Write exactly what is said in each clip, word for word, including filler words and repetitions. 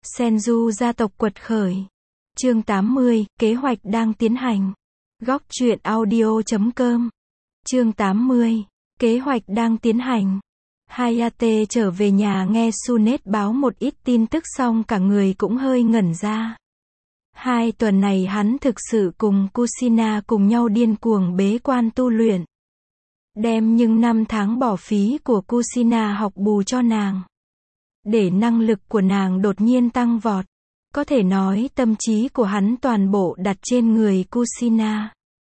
Senju gia tộc quật khởi. Chương tám mươi, kế hoạch đang tiến hành. Góc truyện audio chấm com. Chương tám mươi, kế hoạch đang tiến hành. Hayate trở về nhà nghe Sunet báo một ít tin tức xong cả người cũng hơi ngẩn ra. Hai tuần này hắn thực sự cùng Kusina cùng nhau điên cuồng bế quan tu luyện. Đem những năm tháng bỏ phí của Kusina học bù cho nàng. Để năng lực của nàng đột nhiên tăng vọt. Có thể nói tâm trí của hắn toàn bộ đặt trên người Kusina.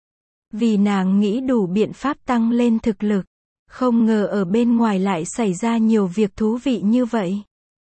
Vì nàng nghĩ đủ biện pháp tăng lên thực lực. Không ngờ ở bên ngoài lại xảy ra nhiều việc thú vị như vậy.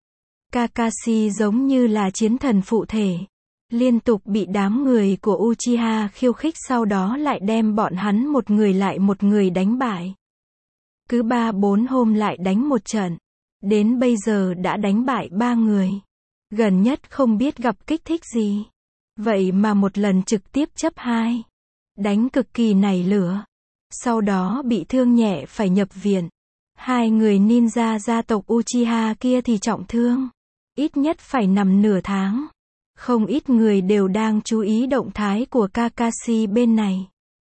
Kakashi giống như là chiến thần phụ thể. Liên tục bị đám người của Uchiha khiêu khích, sau đó lại đem bọn hắn một người lại một người đánh bại. Cứ ba bốn hôm lại đánh một trận. Đến bây giờ đã đánh bại ba người. Gần nhất không biết gặp kích thích gì. Vậy mà một lần trực tiếp chấp hai. Đánh cực kỳ nảy lửa. Sau đó bị thương nhẹ phải nhập viện. Hai người ninja gia tộc Uchiha kia thì trọng thương. Ít nhất phải nằm nửa tháng. Không ít người đều đang chú ý động thái của Kakashi bên này.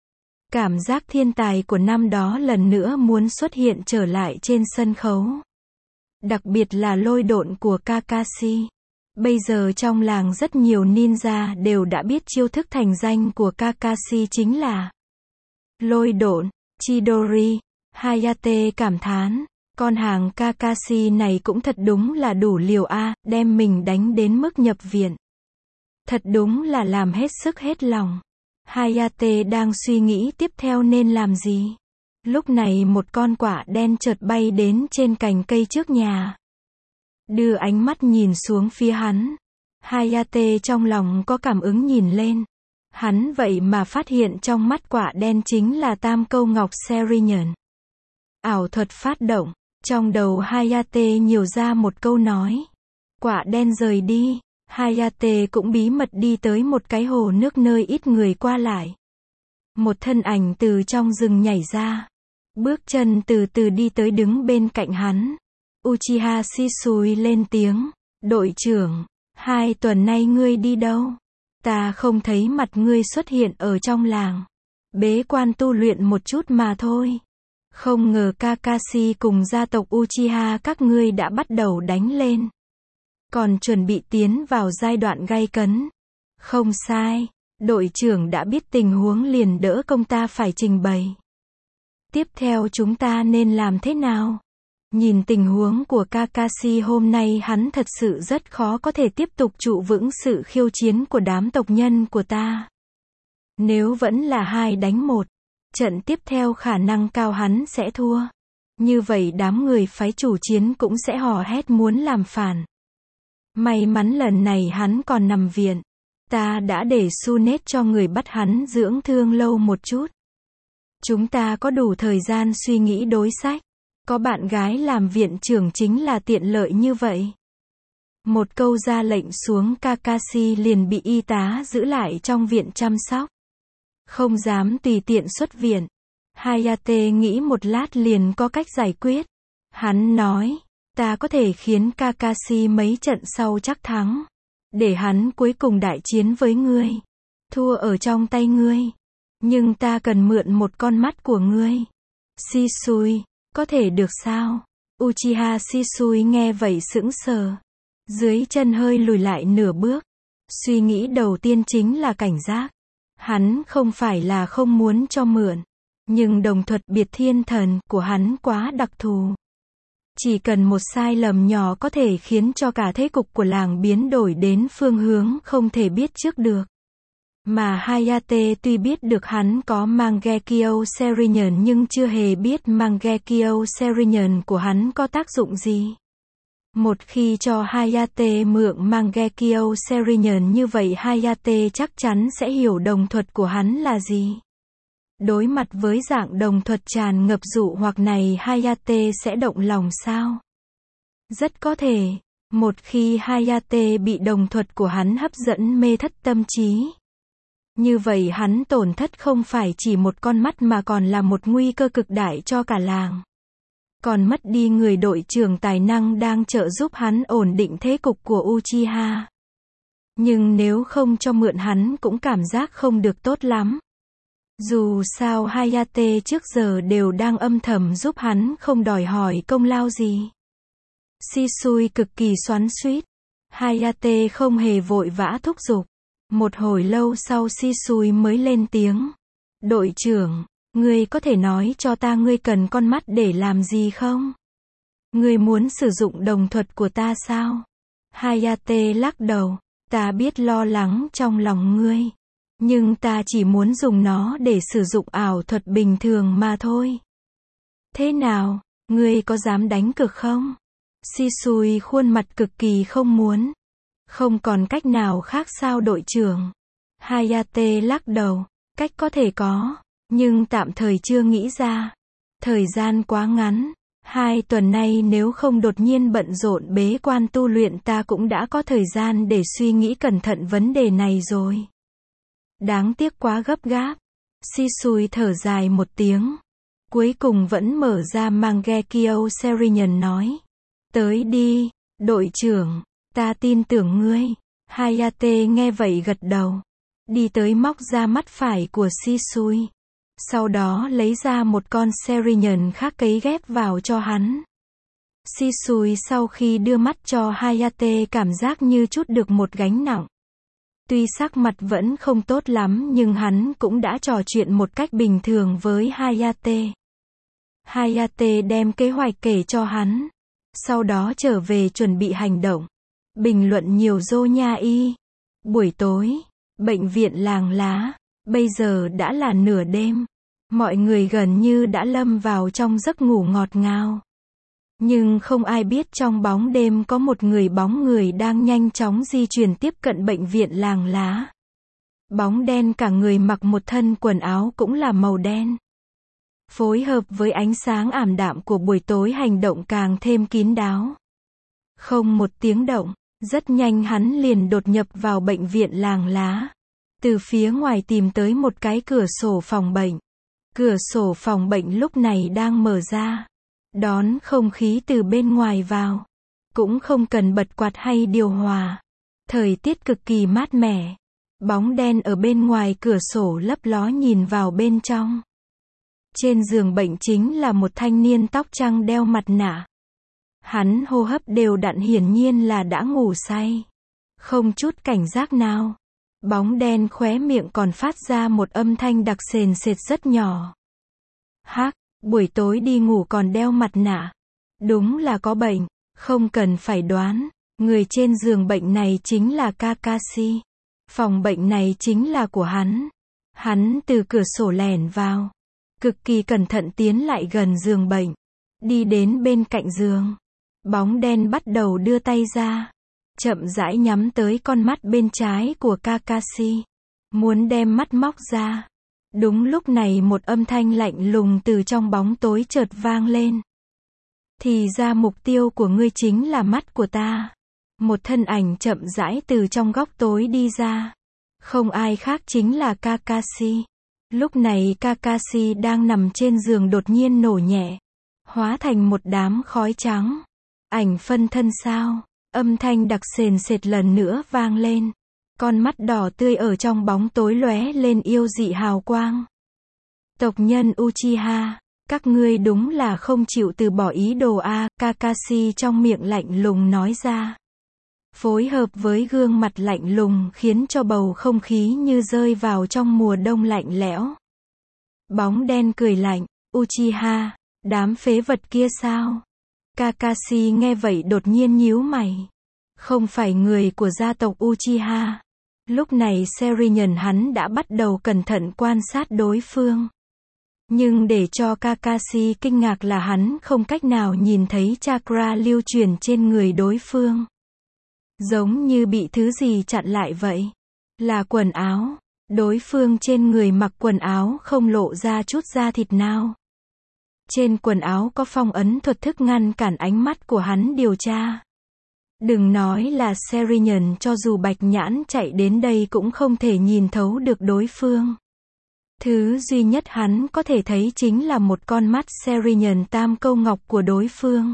Cảm giác thiên tài của năm đó lần nữa muốn xuất hiện trở lại trên sân khấu. Đặc biệt là lôi độn của Kakashi. Bây giờ trong làng rất nhiều ninja đều đã biết chiêu thức thành danh của Kakashi chính là lôi độn. Chidori, Hayate cảm thán, con hàng Kakashi này cũng thật đúng là đủ liều a, đem mình đánh đến mức nhập viện. Thật đúng là làm hết sức hết lòng. Hayate đang suy nghĩ tiếp theo nên làm gì. Lúc này một con quạ đen chợt bay đến trên cành cây trước nhà. Đưa ánh mắt nhìn xuống phía hắn. Hayate trong lòng có cảm ứng nhìn lên. Hắn vậy mà phát hiện trong mắt quạ đen chính là tam câu ngọc Serinyun. Ảo thuật phát động. Trong đầu Hayate nhiều ra một câu nói. Quạ đen rời đi. Hayate cũng bí mật đi tới một cái hồ nước nơi ít người qua lại. Một thân ảnh từ trong rừng nhảy ra. Bước chân từ từ đi tới đứng bên cạnh hắn. Uchiha Shisui lên tiếng. Đội trưởng, hai tuần nay ngươi đi đâu? Ta không thấy mặt ngươi xuất hiện ở trong làng. Bế quan tu luyện một chút mà thôi. Không ngờ Kakashi cùng gia tộc Uchiha các ngươi đã bắt đầu đánh lên. Còn chuẩn bị tiến vào giai đoạn gay cấn. Không sai, đội trưởng đã biết tình huống liền đỡ công ta phải trình bày. Tiếp theo chúng ta nên làm thế nào? Nhìn tình huống của Kakashi hôm nay hắn thật sự rất khó có thể tiếp tục trụ vững sự khiêu chiến của đám tộc nhân của ta. Nếu vẫn là hai đánh một, trận tiếp theo khả năng cao hắn sẽ thua. Như vậy đám người phái chủ chiến cũng sẽ hò hét muốn làm phản. May mắn lần này hắn còn nằm viện. Ta đã để Sunet cho người bắt hắn dưỡng thương lâu một chút. Chúng ta có đủ thời gian suy nghĩ đối sách. Có bạn gái làm viện trưởng chính là tiện lợi như vậy. Một câu ra lệnh xuống, Kakashi liền bị y tá giữ lại trong viện chăm sóc. Không dám tùy tiện xuất viện. Hayate nghĩ một lát liền có cách giải quyết. Hắn nói, ta có thể khiến Kakashi mấy trận sau chắc thắng. Để hắn cuối cùng đại chiến với ngươi. Thua ở trong tay ngươi. Nhưng ta cần mượn một con mắt của ngươi. Shisui, có thể được sao? Uchiha Shisui nghe vậy sững sờ. Dưới chân hơi lùi lại nửa bước. Suy nghĩ đầu tiên chính là cảnh giác. Hắn không phải là không muốn cho mượn. Nhưng đồng thuật biệt thiên thần của hắn quá đặc thù. Chỉ cần một sai lầm nhỏ có thể khiến cho cả thế cục của làng biến đổi đến phương hướng không thể biết trước được. Mà Hayate tuy biết được hắn có Mangekyo Serinyun nhưng chưa hề biết Mangekyo Serinyun của hắn có tác dụng gì. Một khi cho Hayate mượn Mangekyo Serinyun như vậy Hayate chắc chắn sẽ hiểu đồng thuật của hắn là gì. Đối mặt với dạng đồng thuật tràn ngập dụ hoặc này Hayate sẽ động lòng sao? Rất có thể. Một khi Hayate bị đồng thuật của hắn hấp dẫn mê thất tâm trí. Như vậy hắn tổn thất không phải chỉ một con mắt mà còn là một nguy cơ cực đại cho cả làng. còn mất đi người đội trưởng tài năng đang trợ giúp hắn ổn định thế cục của Uchiha. Nhưng nếu không cho mượn hắn cũng cảm giác không được tốt lắm. Dù sao Hayate trước giờ đều đang âm thầm giúp hắn không đòi hỏi công lao gì. Shisui cực kỳ xoắn xuýt. Hayate không hề vội vã thúc giục. Một hồi lâu sau Shisui mới lên tiếng. Đội trưởng, ngươi có thể nói cho ta ngươi cần con mắt để làm gì không? Ngươi muốn sử dụng đồng thuật của ta sao? Hayate lắc đầu. Ta biết lo lắng trong lòng ngươi. Nhưng ta chỉ muốn dùng nó để sử dụng ảo thuật bình thường mà thôi. Thế nào, ngươi có dám đánh cược không? Shisui khuôn mặt cực kỳ không muốn. Không còn cách nào khác sao đội trưởng? Hayate lắc đầu. Cách có thể có, nhưng tạm thời chưa nghĩ ra. Thời gian quá ngắn. Hai tuần nay nếu không đột nhiên bận rộn bế quan tu luyện ta cũng đã có thời gian để suy nghĩ cẩn thận vấn đề này rồi. Đáng tiếc quá gấp gáp. Shisui thở dài một tiếng. Cuối cùng vẫn mở ra Mangekyo Serenian nói. Tới đi, đội trưởng, ta tin tưởng ngươi. Hayate nghe vậy gật đầu. Đi tới móc ra mắt phải của Shisui. Sau đó lấy ra một con Serenian khác cấy ghép vào cho hắn. Shisui sau khi đưa mắt cho Hayate cảm giác như trút được một gánh nặng. Tuy sắc mặt vẫn không tốt lắm nhưng hắn cũng đã trò chuyện một cách bình thường với Hayate. Hayate đem kế hoạch kể cho hắn. Sau đó trở về chuẩn bị hành động. Bình luận nhiều dô nha y. Buổi tối, bệnh viện làng lá. Bây giờ đã là nửa đêm. Mọi người gần như đã lâm vào trong giấc ngủ ngọt ngào. Nhưng không ai biết trong bóng đêm có một người bóng người đang nhanh chóng di chuyển tiếp cận bệnh viện làng lá. Bóng đen cả người mặc một thân quần áo cũng là màu đen. Phối hợp với ánh sáng ảm đạm của buổi tối hành động càng thêm kín đáo. Không một tiếng động, rất nhanh hắn liền đột nhập vào bệnh viện làng lá. Từ phía ngoài tìm tới một cái cửa sổ phòng bệnh. Cửa sổ phòng bệnh lúc này đang mở ra. Đón không khí từ bên ngoài vào. Cũng không cần bật quạt hay điều hòa. Thời tiết cực kỳ mát mẻ. Bóng đen ở bên ngoài cửa sổ lấp ló nhìn vào bên trong. Trên giường bệnh chính là một thanh niên tóc trắng đeo mặt nạ. Hắn hô hấp đều đặn hiển nhiên là đã ngủ say. Không chút cảnh giác nào. Bóng đen khóe miệng còn phát ra một âm thanh đặc sền sệt rất nhỏ. Hắc, buổi tối đi ngủ còn đeo mặt nạ. Đúng là có bệnh, không cần phải đoán. Người trên giường bệnh này chính là Kakashi. Phòng bệnh này chính là của hắn. Hắn từ cửa sổ lẻn vào. Cực kỳ cẩn thận tiến lại gần giường bệnh. Đi đến bên cạnh giường. Bóng đen bắt đầu đưa tay ra. Chậm rãi nhắm tới con mắt bên trái của Kakashi. Muốn đem mắt móc ra. Đúng lúc này một âm thanh lạnh lùng từ trong bóng tối chợt vang lên. Thì ra mục tiêu của ngươi chính là mắt của ta. Một thân ảnh chậm rãi từ trong góc tối đi ra. Không ai khác chính là Kakashi. Lúc này Kakashi đang nằm trên giường đột nhiên nổ nhẹ. Hóa thành một đám khói trắng. Ảnh phân thân sao? Âm thanh đặc sền sệt lần nữa vang lên. Con mắt đỏ tươi ở trong bóng tối lóe lên yêu dị hào quang. Tộc nhân Uchiha, các ngươi đúng là không chịu từ bỏ ý đồ a, Kakashi trong miệng lạnh lùng nói ra. Phối hợp với gương mặt lạnh lùng khiến cho bầu không khí như rơi vào trong mùa đông lạnh lẽo. Bóng đen cười lạnh, Uchiha, đám phế vật kia sao? Kakashi nghe vậy đột nhiên nhíu mày. Không phải người của gia tộc Uchiha. Lúc này Serenian hắn đã bắt đầu cẩn thận quan sát đối phương. Nhưng để cho Kakashi kinh ngạc là hắn không cách nào nhìn thấy chakra lưu truyền trên người đối phương. Giống như bị thứ gì chặn lại vậy. Là quần áo. Đối phương trên người mặc quần áo không lộ ra chút da thịt nào. Trên quần áo có phong ấn thuật thức ngăn cản ánh mắt của hắn điều tra. Đừng nói là Serenian, cho dù bạch nhãn chạy đến đây cũng không thể nhìn thấu được đối phương. Thứ duy nhất hắn có thể thấy chính là một con mắt Serinyàn tam câu ngọc của đối phương.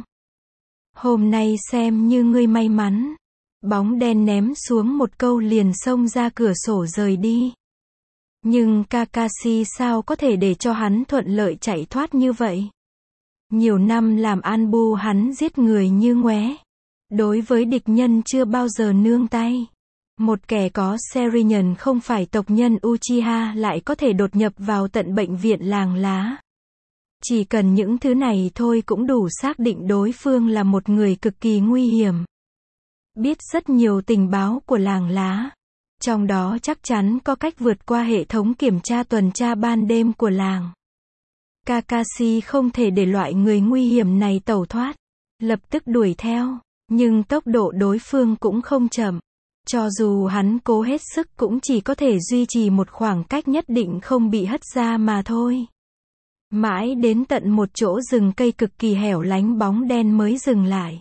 Hôm nay xem như ngươi may mắn. Bóng đen ném xuống một câu liền xông ra cửa sổ rời đi. Nhưng Kakashi sao có thể để cho hắn thuận lợi chạy thoát như vậy? Nhiều năm làm Anbu hắn giết người như ngoé. Đối với địch nhân chưa bao giờ nương tay. Một kẻ có Serinyàn không phải tộc nhân Uchiha lại có thể đột nhập vào tận bệnh viện làng lá. Chỉ cần những thứ này thôi cũng đủ xác định đối phương là một người cực kỳ nguy hiểm. Biết rất nhiều tình báo của làng lá. Trong đó chắc chắn có cách vượt qua hệ thống kiểm tra tuần tra ban đêm của làng. Kakashi không thể để loại người nguy hiểm này tẩu thoát. Lập tức đuổi theo. Nhưng tốc độ đối phương cũng không chậm. Cho dù hắn cố hết sức cũng chỉ có thể duy trì một khoảng cách nhất định không bị hất ra mà thôi. Mãi đến tận một chỗ rừng cây cực kỳ hẻo lánh bóng đen mới dừng lại.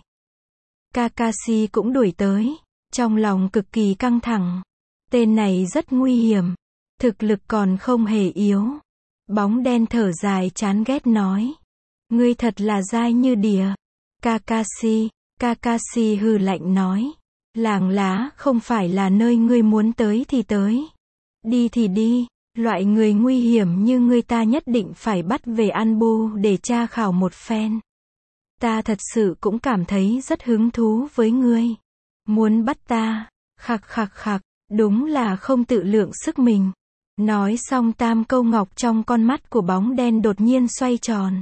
Kakashi cũng đuổi tới. Trong lòng cực kỳ căng thẳng. Tên này rất nguy hiểm. Thực lực còn không hề yếu. Bóng đen thở dài chán ghét nói. Ngươi thật là dai như đỉa. Kakashi, Kakashi hừ lạnh nói. Làng lá không phải là nơi ngươi muốn tới thì tới. Đi thì đi. Loại người nguy hiểm như ngươi ta nhất định phải bắt về Anbu để tra khảo một phen. Ta thật sự cũng cảm thấy rất hứng thú với ngươi. Muốn bắt ta. Khặc khặc khặc. Đúng là không tự lượng sức mình. Nói xong tam câu ngọc trong con mắt của bóng đen đột nhiên xoay tròn.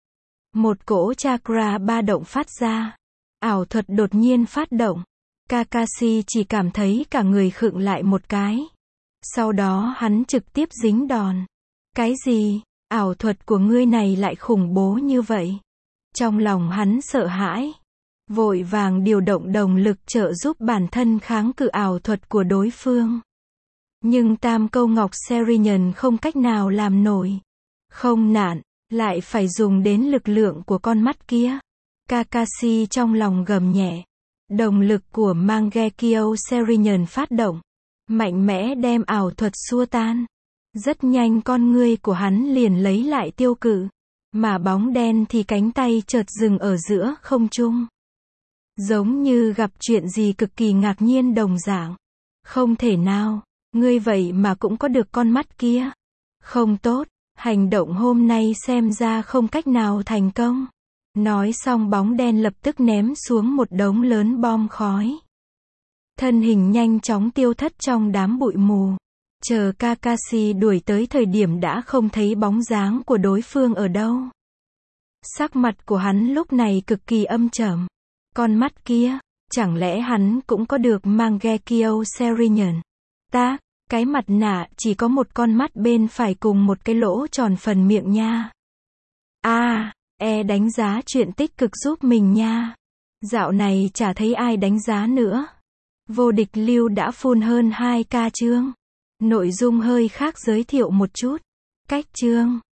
Một cỗ chakra ba động phát ra. Ảo thuật đột nhiên phát động. Kakashi chỉ cảm thấy cả người khựng lại một cái. Sau đó hắn trực tiếp dính đòn. Cái gì? Ảo thuật của ngươi này lại khủng bố như vậy. Trong lòng hắn sợ hãi. Vội vàng điều động đồng lực trợ giúp bản thân kháng cự ảo thuật của đối phương. Nhưng tam câu ngọc Serinyàn không cách nào làm nổi. Không nạn, lại phải dùng đến lực lượng của con mắt kia. Kakashi trong lòng gầm nhẹ. Đồng lực của Mangekyo Serinyàn phát động. Mạnh mẽ đem ảo thuật xua tan. Rất nhanh con ngươi của hắn liền lấy lại tiêu cự. Mà bóng đen thì cánh tay chợt dừng ở giữa không trung. Giống như gặp chuyện gì cực kỳ ngạc nhiên đồng dạng. Không thể nào, ngươi vậy mà cũng có được con mắt kia. Không tốt, hành động hôm nay xem ra không cách nào thành công. Nói xong bóng đen lập tức ném xuống một đống lớn bom khói. Thân hình nhanh chóng tiêu thất trong đám bụi mù. Chờ Kakashi đuổi tới thời điểm đã không thấy bóng dáng của đối phương ở đâu. Sắc mặt của hắn lúc này cực kỳ âm trầm. Con mắt kia, chẳng lẽ hắn cũng có được Mangekyo Serinyàn? Ta, cái mặt nạ chỉ có một con mắt bên phải cùng một cái lỗ tròn phần miệng nha. A, à, e đánh giá chuyện tích cực giúp mình nha. Dạo này chả thấy ai đánh giá nữa. Vô địch lưu đã full hơn hai k chương. Nội dung hơi khác giới thiệu một chút. Cách chương